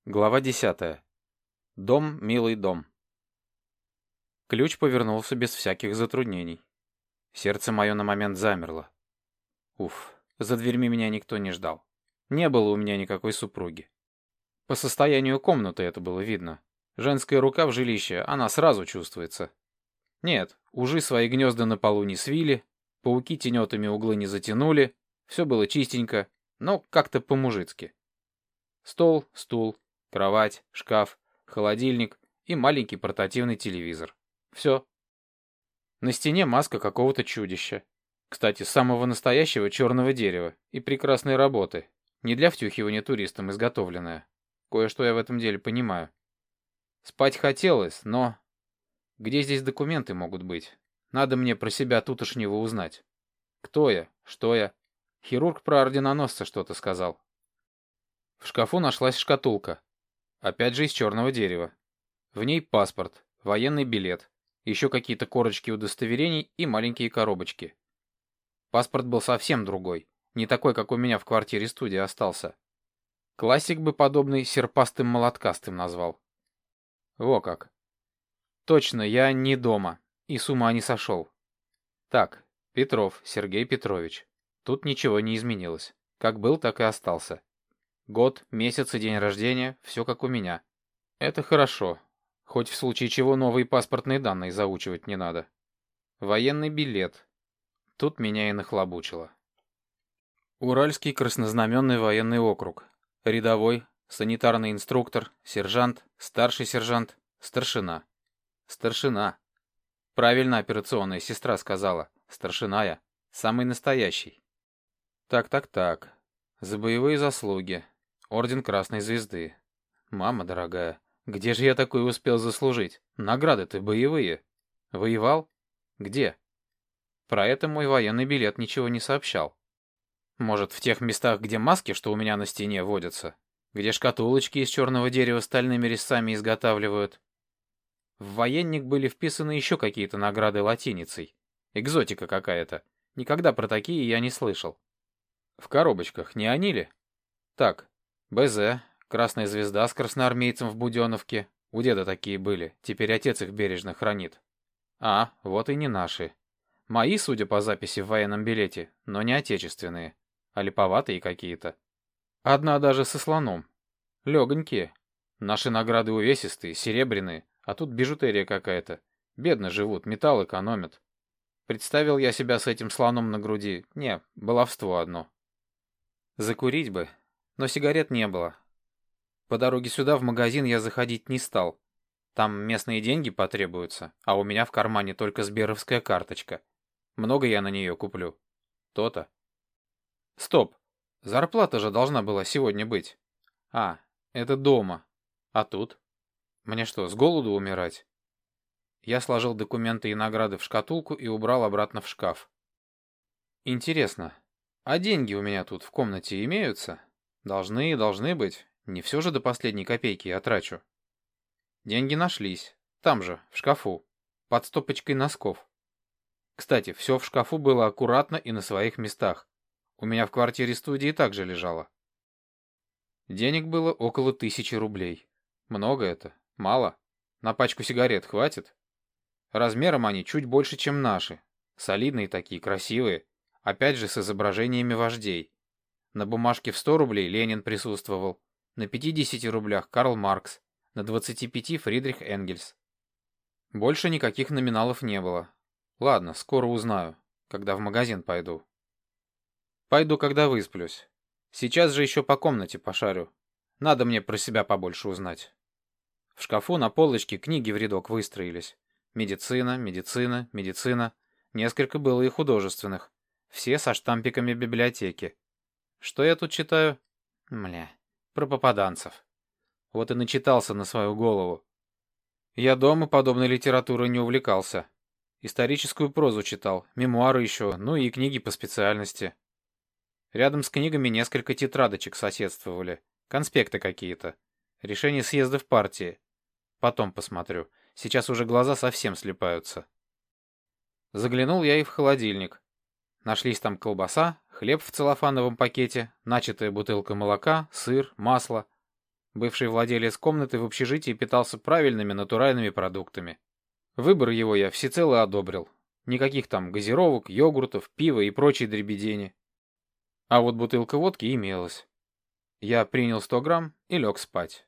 Глава 10. Дом, милый дом. Ключ повернулся без всяких затруднений. Сердце мое на момент замерло. Уф, за дверьми меня никто не ждал. Не было у меня никакой супруги. По состоянию комнаты это было видно. Женская рука в жилище, она сразу чувствуется. Нет, ужи свои гнезда на полу не свили, пауки тенетами углы не затянули, все было чистенько, но как-то по-мужицки. Стол, стул, кровать, шкаф, холодильник и маленький портативный телевизор. Все. На стене маска какого-то чудища. Кстати, самого настоящего черного дерева и прекрасной работы. Не для втюхивания туристам изготовленная. Кое-что я в этом деле понимаю. Спать хотелось, но... Где здесь документы могут быть? Надо мне про себя тутошнего узнать. Кто я? Что я? Хирург про орденоносца что-то сказал. В шкафу нашлась шкатулка. Опять же из черного дерева. В ней паспорт, военный билет, еще какие-то корочки удостоверений и маленькие коробочки. Паспорт был совсем другой, не такой, как у меня в квартире-студии остался. Классик бы подобный серпастым-молоткастым назвал. Во как. Точно, я не дома, и с ума не сошел. Так, Петров Сергей Петрович. Тут ничего не изменилось. Как был, так и остался. Год, месяц и день рождения — все как у меня. Это хорошо. Хоть в случае чего новые паспортные данные заучивать не надо. Военный билет. Тут меня и нахлобучило. Уральский краснознаменный военный округ. Рядовой, санитарный инструктор, сержант, старший сержант, старшина. Старшина. Правильно операционная сестра сказала. Старшина я. Самый настоящий. Так. За боевые заслуги. Орден Красной Звезды. Мама дорогая, где же я такой успел заслужить? Награды-то боевые. Воевал? Где? Про это мой военный билет ничего не сообщал. Может, в тех местах, где маски, что у меня на стене, водятся? Где шкатулочки из черного дерева стальными резцами изготавливают? В военник были вписаны еще какие-то награды латиницей. Экзотика какая-то. Никогда про такие я не слышал. В коробочках не они ли? Так, БЗ, Красная Звезда с красноармейцем в Буденновке. У деда такие были, теперь отец их бережно хранит. А, вот и не наши. Мои, судя по записи в военном билете, но не отечественные, а липоватые какие-то. Одна даже со слоном. Легонькие. Наши награды увесистые, серебряные, а тут бижутерия какая-то. Бедно живут, металл экономят. Представил я себя с этим слоном на груди. Не, баловство одно. Закурить бы, но сигарет не было. По дороге сюда в магазин я заходить не стал. Там местные деньги потребуются, а у меня в кармане только сберовская карточка. Много я на нее куплю. То-то. Стоп. Зарплата же должна была сегодня быть. А, это дома. А тут? Мне что, с голоду умирать? Я сложил документы и награды в шкатулку и убрал обратно в шкаф. Интересно, а деньги у меня тут в комнате имеются? Должны быть. Не все же до последней копейки я трачу. Деньги нашлись. Там же, в шкафу. Под стопочкой носков. Кстати, все в шкафу было аккуратно и на своих местах. У меня в квартире-студии также лежало. Денег было около 1000 рублей. Много это? Мало? На пачку сигарет хватит? Размером они чуть больше, чем наши. Солидные такие, красивые. Опять же с изображениями вождей. На бумажке в 100 рублей Ленин присутствовал. На 50 рублях Карл Маркс. На 25 Фридрих Энгельс. Больше никаких номиналов не было. Ладно, скоро узнаю, когда в магазин пойду. Пойду, когда высплюсь. Сейчас же еще по комнате пошарю. Надо мне про себя побольше узнать. В шкафу на полочке книги в рядок выстроились. Медицина. Несколько было и художественных. Все со штампиками библиотеки. Что я тут читаю? Мля, про попаданцев. Вот и начитался на свою голову. Я дома подобной литературой не увлекался. Историческую прозу читал, мемуары еще, ну и книги по специальности. Рядом с книгами несколько тетрадочек соседствовали, конспекты какие-то, решения съездов партии. Потом посмотрю, сейчас уже глаза совсем слипаются. Заглянул я и в холодильник. Нашлись там колбаса, хлеб в целлофановом пакете, начатая бутылка молока, сыр, масло. Бывший владелец комнаты в общежитии питался правильными натуральными продуктами. Выбор его я всецело одобрил. Никаких там газировок, йогуртов, пива и прочей дребедени. А вот бутылка водки имелась. Я принял 100 грамм и лег спать.